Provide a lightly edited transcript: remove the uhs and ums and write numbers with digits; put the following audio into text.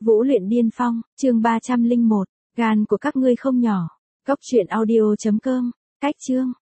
Vũ luyện điên phong, chương 301, gan của các ngươi không nhỏ. Cốc truyện audio.com, cách chương.